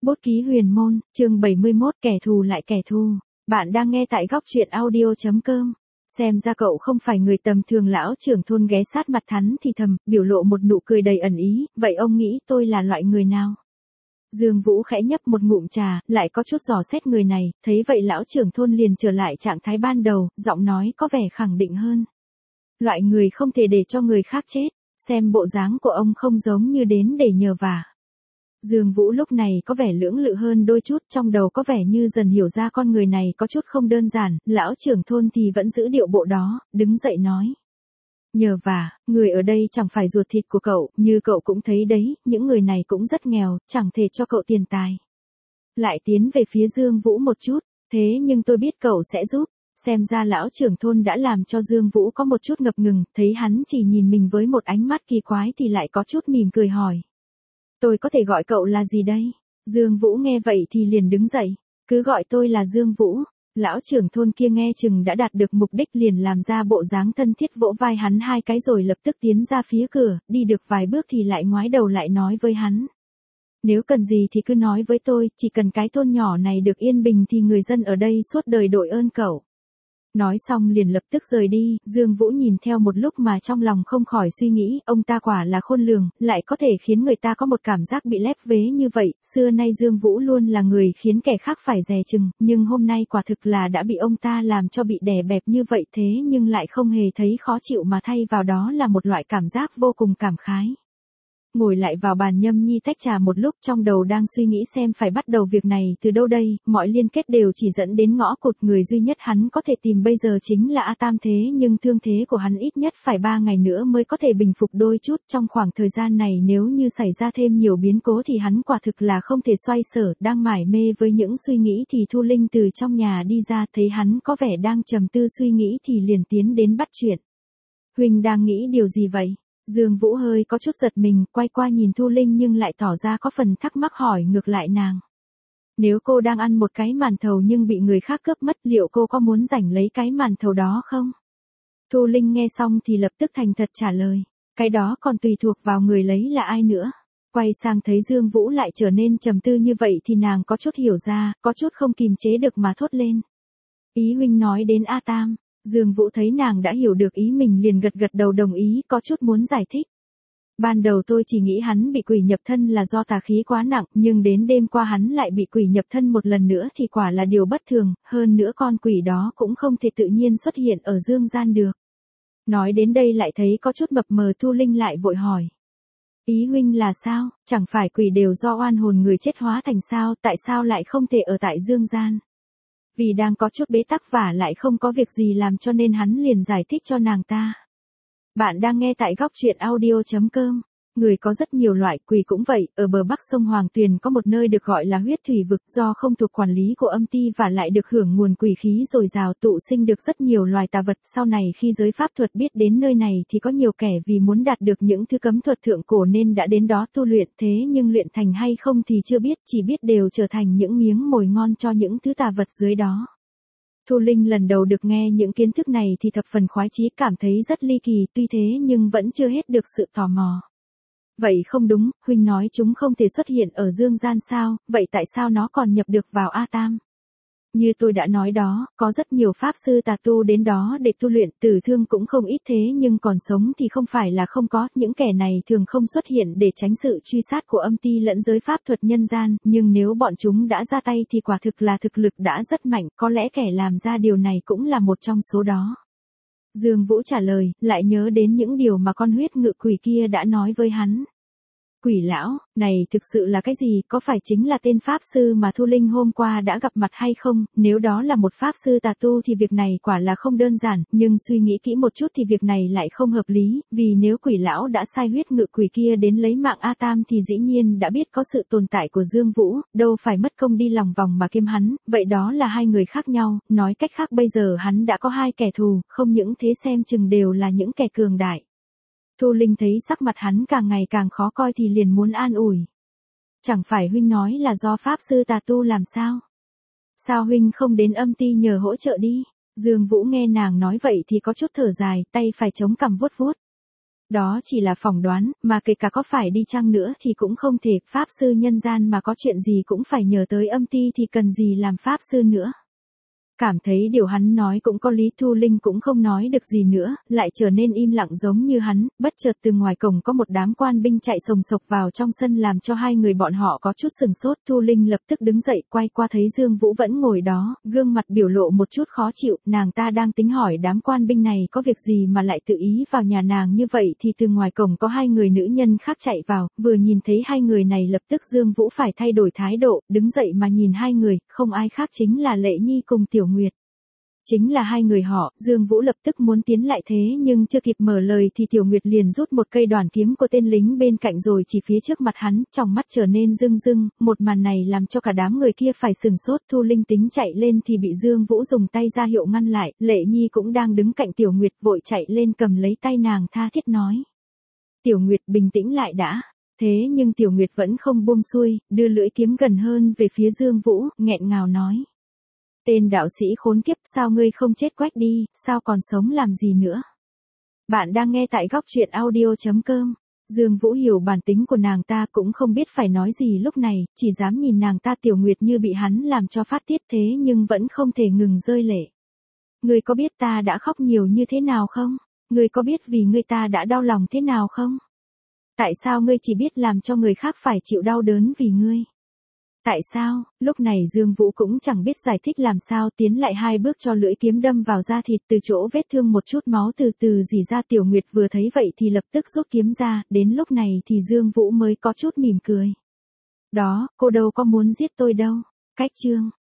Bút ký huyền môn, chương 71 kẻ thù lại kẻ thù. Bạn đang nghe tại góc truyện audio.com. Xem ra cậu không phải người tầm thường. Lão trưởng thôn ghé sát mặt hắn thì thầm, biểu lộ một nụ cười đầy ẩn ý, vậy ông nghĩ tôi là loại người nào? Dương Vũ khẽ nhấp một ngụm trà, lại có chút dò xét người này, thấy vậy lão trưởng thôn liền trở lại trạng thái ban đầu, giọng nói có vẻ khẳng định hơn. Loại người không thể để cho người khác chết, xem bộ dáng của ông không giống như đến để nhờ vả. Dương Vũ lúc này có vẻ lưỡng lự hơn đôi chút, trong đầu có vẻ như dần hiểu ra con người này có chút không đơn giản, lão trưởng thôn thì vẫn giữ điệu bộ đó, đứng dậy nói. Nhờ vả, người ở đây chẳng phải ruột thịt của cậu, như cậu cũng thấy đấy, những người này cũng rất nghèo, chẳng thể cho cậu tiền tài. Lại tiến về phía Dương Vũ một chút, thế nhưng tôi biết cậu sẽ giúp. Xem ra lão trưởng thôn đã làm cho Dương Vũ có một chút ngập ngừng, thấy hắn chỉ nhìn mình với một ánh mắt kỳ quái thì lại có chút mỉm cười hỏi. Tôi có thể gọi cậu là gì đây? Dương Vũ nghe vậy thì liền đứng dậy. Cứ gọi tôi là Dương Vũ. Lão trưởng thôn kia nghe chừng đã đạt được mục đích liền làm ra bộ dáng thân thiết vỗ vai hắn hai cái rồi lập tức tiến ra phía cửa, đi được vài bước thì lại ngoái đầu lại nói với hắn. Nếu cần gì thì cứ nói với tôi, chỉ cần cái thôn nhỏ này được yên bình thì người dân ở đây suốt đời đội ơn cậu. Nói xong liền lập tức rời đi, Dương Vũ nhìn theo một lúc mà trong lòng không khỏi suy nghĩ, ông ta quả là khôn lường, lại có thể khiến người ta có một cảm giác bị lép vế như vậy, xưa nay Dương Vũ luôn là người khiến kẻ khác phải dè chừng, nhưng hôm nay quả thực là đã bị ông ta làm cho bị đè bẹp như vậy thế nhưng lại không hề thấy khó chịu mà thay vào đó là một loại cảm giác vô cùng cảm khái. Ngồi lại vào bàn nhâm nhi tách trà một lúc trong đầu đang suy nghĩ xem phải bắt đầu việc này từ đâu đây, mọi liên kết đều chỉ dẫn đến ngõ cụt, người duy nhất hắn có thể tìm bây giờ chính là A Tam thế nhưng thương thế của hắn ít nhất phải 3 ngày nữa mới có thể bình phục đôi chút, trong khoảng thời gian này nếu như xảy ra thêm nhiều biến cố thì hắn quả thực là không thể xoay sở, đang mải mê với những suy nghĩ thì Thu Linh từ trong nhà đi ra thấy hắn có vẻ đang trầm tư suy nghĩ thì liền tiến đến bắt chuyện. Huynh đang nghĩ điều gì vậy? Dương Vũ hơi có chút giật mình, quay qua nhìn Thu Linh nhưng lại tỏ ra có phần thắc mắc hỏi ngược lại nàng. Nếu cô đang ăn một cái màn thầu nhưng bị người khác cướp mất liệu cô có muốn giành lấy cái màn thầu đó không? Thu Linh nghe xong thì lập tức thành thật trả lời. Cái đó còn tùy thuộc vào người lấy là ai nữa. Quay sang thấy Dương Vũ lại trở nên trầm tư như vậy thì nàng có chút hiểu ra, có chút không kìm chế được mà thốt lên. Ý huynh nói đến A Tam. Dương Vũ thấy nàng đã hiểu được ý mình liền gật gật đầu đồng ý, có chút muốn giải thích. Ban đầu tôi chỉ nghĩ hắn bị quỷ nhập thân là do tà khí quá nặng, nhưng đến đêm qua hắn lại bị quỷ nhập thân một lần nữa thì quả là điều bất thường, hơn nữa con quỷ đó cũng không thể tự nhiên xuất hiện ở dương gian được. Nói đến đây lại thấy có chút mập mờ, Thu Linh lại vội hỏi. Ý huynh là sao, chẳng phải quỷ đều do oan hồn người chết hóa thành sao, tại sao lại không thể ở tại dương gian? Vì đang có chút bế tắc và lại không có việc gì làm cho nên hắn liền giải thích cho nàng ta. Bạn đang nghe tại góc truyện audio.com. Người có rất nhiều loại, quỷ cũng vậy, ở bờ bắc sông Hoàng Tuyền có một nơi được gọi là huyết thủy vực, do không thuộc quản lý của âm ty và lại được hưởng nguồn quỷ khí dồi dào tụ sinh được rất nhiều loài tà vật. Sau này khi giới pháp thuật biết đến nơi này thì có nhiều kẻ vì muốn đạt được những thứ cấm thuật thượng cổ nên đã đến đó tu luyện, thế nhưng luyện thành hay không thì chưa biết, chỉ biết đều trở thành những miếng mồi ngon cho những thứ tà vật dưới đó. Thu Linh lần đầu được nghe những kiến thức này thì thập phần khoái chí, cảm thấy rất ly kỳ, tuy thế nhưng vẫn chưa hết được sự tò mò. Vậy không đúng, huynh nói chúng không thể xuất hiện ở dương gian sao, vậy tại sao nó còn nhập được vào A Tam? Như tôi đã nói đó, có rất nhiều pháp sư tà tu đến đó để tu luyện, tử thương cũng không ít thế nhưng còn sống thì không phải là không có, những kẻ này thường không xuất hiện để tránh sự truy sát của âm ty lẫn giới pháp thuật nhân gian, nhưng nếu bọn chúng đã ra tay thì quả thực là thực lực đã rất mạnh, có lẽ kẻ làm ra điều này cũng là một trong số đó. Dương Vũ trả lời, lại nhớ đến những điều mà con huyết ngự quỷ kia đã nói với hắn. Quỷ lão, này thực sự là cái gì, có phải chính là tên pháp sư mà Thu Linh hôm qua đã gặp mặt hay không, nếu đó là một pháp sư tà tu thì việc này quả là không đơn giản, nhưng suy nghĩ kỹ một chút thì việc này lại không hợp lý, vì nếu quỷ lão đã sai huyết ngự quỷ kia đến lấy mạng A Tam thì dĩ nhiên đã biết có sự tồn tại của Dương Vũ, đâu phải mất công đi lòng vòng mà kiếm hắn, vậy đó là hai người khác nhau, nói cách khác bây giờ hắn đã có hai kẻ thù, không những thế xem chừng đều là những kẻ cường đại. Thu Linh thấy sắc mặt hắn càng ngày càng khó coi thì liền muốn an ủi. Chẳng phải huynh nói là do pháp sư tà tu làm sao? Sao huynh không đến âm ty nhờ hỗ trợ đi? Dương Vũ nghe nàng nói vậy thì có chút thở dài, tay phải chống cằm vuốt vuốt. Đó chỉ là phỏng đoán, mà kể cả có phải đi chăng nữa thì cũng không thể, pháp sư nhân gian mà có chuyện gì cũng phải nhờ tới âm ty thì cần gì làm pháp sư nữa. Cảm thấy điều hắn nói cũng có lý, Thu Linh cũng không nói được gì nữa, lại trở nên im lặng giống như hắn, bất chợt từ ngoài cổng có một đám quan binh chạy sồng sộc vào trong sân làm cho hai người bọn họ có chút sừng sốt. Thu Linh lập tức đứng dậy quay qua thấy Dương Vũ vẫn ngồi đó, gương mặt biểu lộ một chút khó chịu, nàng ta đang tính hỏi đám quan binh này có việc gì mà lại tự ý vào nhà nàng như vậy thì từ ngoài cổng có hai người nữ nhân khác chạy vào, vừa nhìn thấy hai người này lập tức Dương Vũ phải thay đổi thái độ, đứng dậy mà nhìn hai người, không ai khác chính là Lệ Nhi cùng Tiểu Nguyệt. Chính là hai người họ, Dương Vũ lập tức muốn tiến lại thế nhưng chưa kịp mở lời thì Tiểu Nguyệt liền rút một cây đoàn kiếm của tên lính bên cạnh rồi chỉ phía trước mặt hắn, trong mắt trở nên rưng rưng, một màn này làm cho cả đám người kia phải sừng sốt. Thu Linh tính chạy lên thì bị Dương Vũ dùng tay ra hiệu ngăn lại, Lệ Nhi cũng đang đứng cạnh Tiểu Nguyệt vội chạy lên cầm lấy tay nàng tha thiết nói. Tiểu Nguyệt bình tĩnh lại đã. Thế nhưng Tiểu Nguyệt vẫn không buông xuôi, đưa lưỡi kiếm gần hơn về phía Dương Vũ, nghẹn ngào nói. Tên đạo sĩ khốn kiếp, sao ngươi không chết quách đi, sao còn sống làm gì nữa? Bạn đang nghe tại góc truyện audio.com. Dương Vũ hiểu bản tính của nàng ta cũng không biết phải nói gì lúc này, chỉ dám nhìn nàng ta. Tiểu Nguyệt như bị hắn làm cho phát tiết thế nhưng vẫn không thể ngừng rơi lệ. Ngươi có biết ta đã khóc nhiều như thế nào không? Ngươi có biết vì ngươi ta đã đau lòng thế nào không? Tại sao ngươi chỉ biết làm cho người khác phải chịu đau đớn vì ngươi? Tại sao? Lúc này Dương Vũ cũng chẳng biết giải thích làm sao, tiến lại hai bước cho lưỡi kiếm đâm vào da thịt, từ chỗ vết thương một chút máu từ từ rỉ ra. Tiểu Nguyệt vừa thấy vậy thì lập tức rút kiếm ra, đến lúc này thì Dương Vũ mới có chút mỉm cười. Đó, cô đâu có muốn giết tôi đâu. Cách chương